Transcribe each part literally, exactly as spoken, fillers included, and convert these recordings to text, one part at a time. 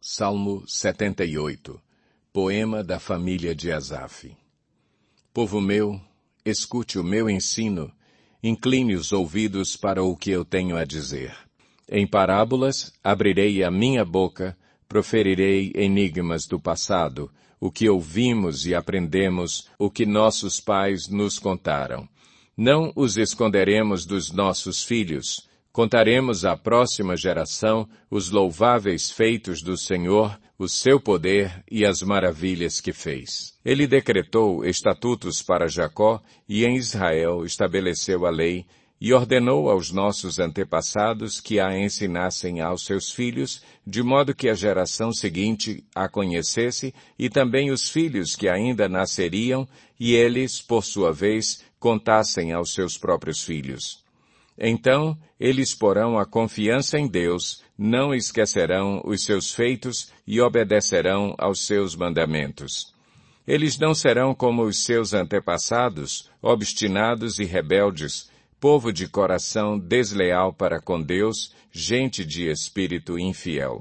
Salmo setenta e oito. Poema da família de Asaf. Povo meu, escute o meu ensino, incline os ouvidos para o que eu tenho a dizer. Em parábolas abrirei a minha boca, proferirei enigmas do passado, o que ouvimos e aprendemos, o que nossos pais nos contaram. Não os esconderemos dos nossos filhos. Contaremos à próxima geração os louváveis feitos do Senhor, o seu poder e as maravilhas que fez. Ele decretou estatutos para Jacó e em Israel estabeleceu a lei e ordenou aos nossos antepassados que a ensinassem aos seus filhos, de modo que a geração seguinte a conhecesse e também os filhos que ainda nasceriam e eles, por sua vez, contassem aos seus próprios filhos. Então, eles porão a confiança em Deus, não esquecerão os seus feitos e obedecerão aos seus mandamentos. Eles não serão como os seus antepassados, obstinados e rebeldes, povo de coração desleal para com Deus, gente de espírito infiel.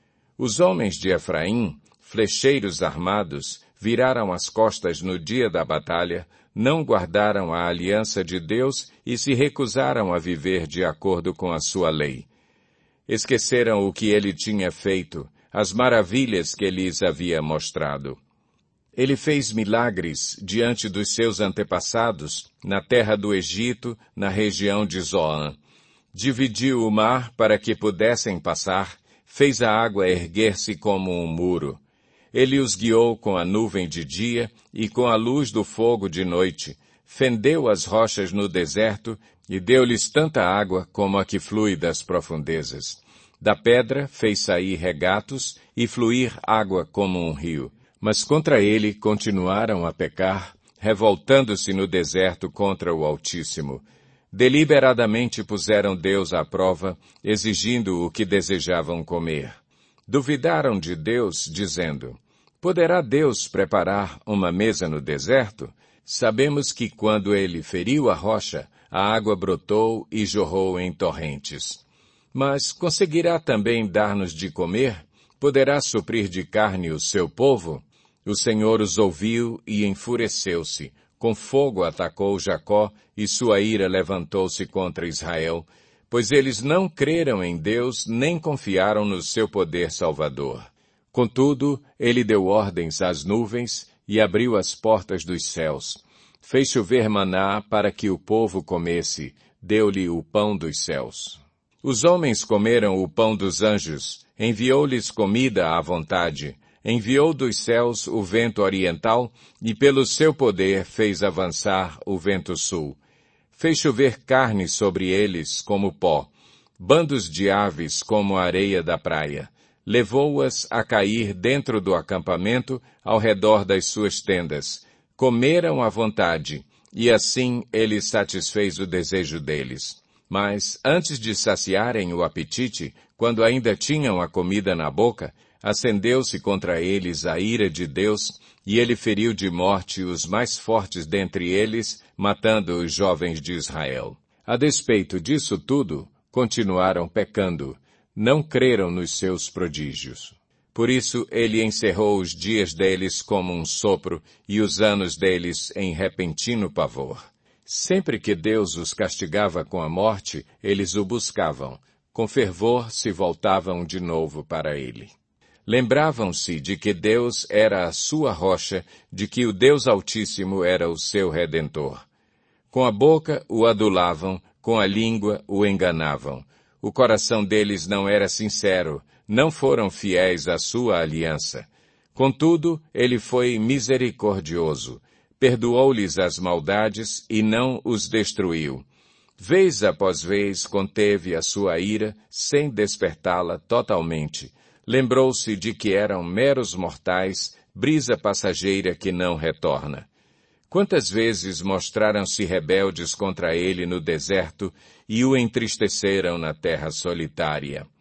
Os homens de Efraim, flecheiros armados, viraram as costas no dia da batalha, não guardaram a aliança de Deus e se recusaram a viver de acordo com a sua lei. Esqueceram o que ele tinha feito, as maravilhas que lhes havia mostrado. Ele fez milagres diante dos seus antepassados, na terra do Egito, na região de Zoan. Dividiu o mar para que pudessem passar, fez a água erguer-se como um muro. Ele os guiou com a nuvem de dia e com a luz do fogo de noite, fendeu as rochas no deserto e deu-lhes tanta água como a que flui das profundezas. Da pedra fez sair regatos e fluir água como um rio. Mas contra ele continuaram a pecar, revoltando-se no deserto contra o Altíssimo. Deliberadamente puseram Deus à prova, exigindo o que desejavam comer. Duvidaram de Deus, dizendo: poderá Deus preparar uma mesa no deserto? Sabemos que quando ele feriu a rocha, a água brotou e jorrou em torrentes. Mas conseguirá também dar-nos de comer? Poderá suprir de carne o seu povo? O Senhor os ouviu e enfureceu-se. Com fogo atacou Jacó e sua ira levantou-se contra Israel, pois eles não creram em Deus nem confiaram no seu poder salvador. Contudo, ele deu ordens às nuvens e abriu as portas dos céus. Fez chover maná para que o povo comesse, deu-lhe o pão dos céus. Os homens comeram o pão dos anjos, enviou-lhes comida à vontade, enviou dos céus o vento oriental e pelo seu poder fez avançar o vento sul. Fez chover carne sobre eles como pó, bandos de aves como a areia da praia. Levou-as a cair dentro do acampamento, ao redor das suas tendas. Comeram à vontade, e assim ele satisfez o desejo deles. Mas, antes de saciarem o apetite, quando ainda tinham a comida na boca, acendeu-se contra eles a ira de Deus, e ele feriu de morte os mais fortes dentre eles, matando os jovens de Israel. A despeito disso tudo, continuaram pecando. Não creram nos seus prodígios. Por isso ele encerrou os dias deles como um sopro e os anos deles em repentino pavor. Sempre que Deus os castigava com a morte, eles o buscavam. Com fervor se voltavam de novo para ele. Lembravam-se de que Deus era a sua rocha, de que o Deus Altíssimo era o seu Redentor. Com a boca o adulavam, com a língua o enganavam. O coração deles não era sincero, não foram fiéis à sua aliança. Contudo, ele foi misericordioso, perdoou-lhes as maldades e não os destruiu. Vez após vez conteve a sua ira, sem despertá-la totalmente. Lembrou-se de que eram meros mortais, brisa passageira que não retorna. Quantas vezes mostraram-se rebeldes contra ele no deserto e o entristeceram na terra solitária.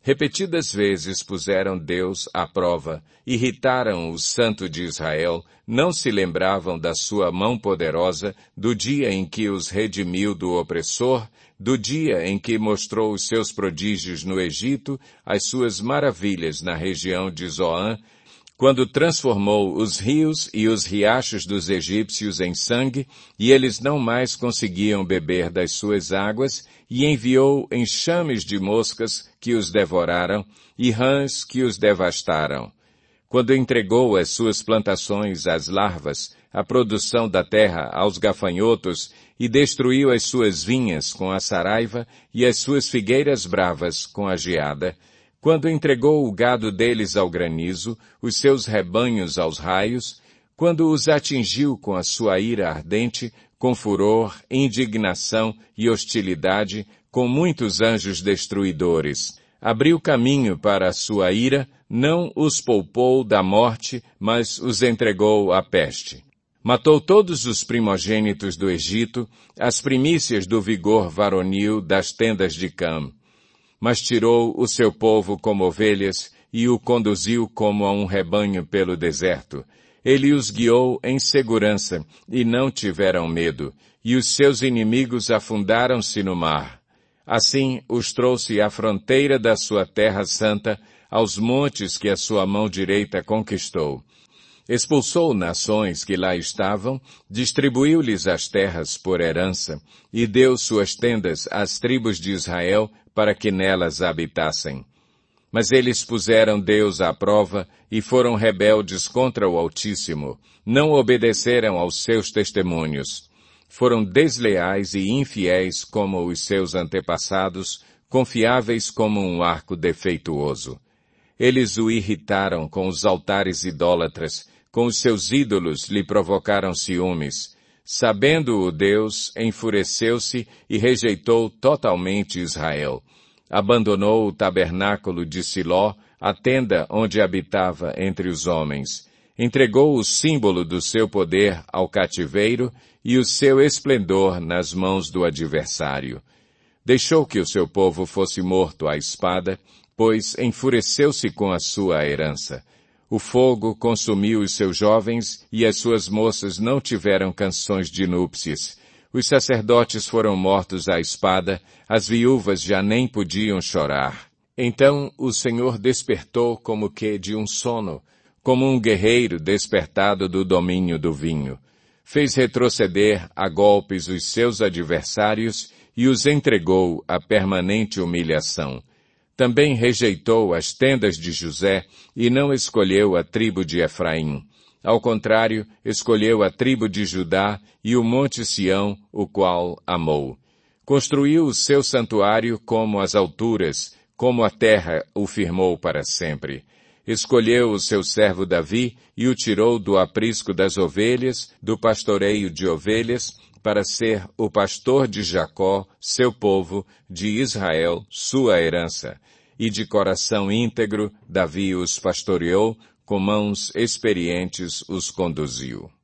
Repetidas vezes puseram Deus à prova, irritaram o Santo de Israel, não se lembravam da sua mão poderosa, do dia em que os redimiu do opressor, do dia em que mostrou os seus prodígios no Egito, as suas maravilhas na região de Zoan, quando transformou os rios e os riachos dos egípcios em sangue, e eles não mais conseguiam beber das suas águas, e enviou enxames de moscas que os devoraram, e rãs que os devastaram. Quando entregou as suas plantações às larvas, a produção da terra aos gafanhotos, e destruiu as suas vinhas com a saraiva, e as suas figueiras bravas com a geada, quando entregou o gado deles ao granizo, os seus rebanhos aos raios, quando os atingiu com a sua ira ardente, com furor, indignação e hostilidade, com muitos anjos destruidores. Abriu caminho para a sua ira, não os poupou da morte, mas os entregou à peste. Matou todos os primogênitos do Egito, as primícias do vigor varonil das tendas de Cam. Mas tirou o seu povo como ovelhas e o conduziu como a um rebanho pelo deserto. Ele os guiou em segurança e não tiveram medo, e os seus inimigos afundaram-se no mar. Assim os trouxe à fronteira da sua terra santa, aos montes que a sua mão direita conquistou. Expulsou nações que lá estavam, distribuiu-lhes as terras por herança, e deu suas tendas às tribos de Israel para que nelas habitassem. Mas eles puseram Deus à prova e foram rebeldes contra o Altíssimo, não obedeceram aos seus testemunhos. Foram desleais e infiéis como os seus antepassados, confiáveis como um arco defeituoso. Eles o irritaram com os altares idólatras, com os seus ídolos lhe provocaram ciúmes. Sabendo-o Deus, enfureceu-se e rejeitou totalmente Israel. Abandonou o tabernáculo de Siló, a tenda onde habitava entre os homens. Entregou o símbolo do seu poder ao cativeiro e o seu esplendor nas mãos do adversário. Deixou que o seu povo fosse morto à espada, pois enfureceu-se com a sua herança. O fogo consumiu os seus jovens e as suas moças não tiveram canções de núpcias. Os sacerdotes foram mortos à espada, as viúvas já nem podiam chorar. Então o Senhor despertou como que de um sono, como um guerreiro despertado do domínio do vinho. Fez retroceder a golpes os seus adversários e os entregou à permanente humilhação. Também rejeitou as tendas de José e não escolheu a tribo de Efraim. Ao contrário, escolheu a tribo de Judá e o monte Sião, o qual amou. Construiu o seu santuário como as alturas, como a terra o firmou para sempre. Escolheu o seu servo Davi e o tirou do aprisco das ovelhas, do pastoreio de ovelhas, para ser o pastor de Jacó, seu povo, de Israel, sua herança. E de coração íntegro, Davi os pastoreou, com mãos experientes os conduziu.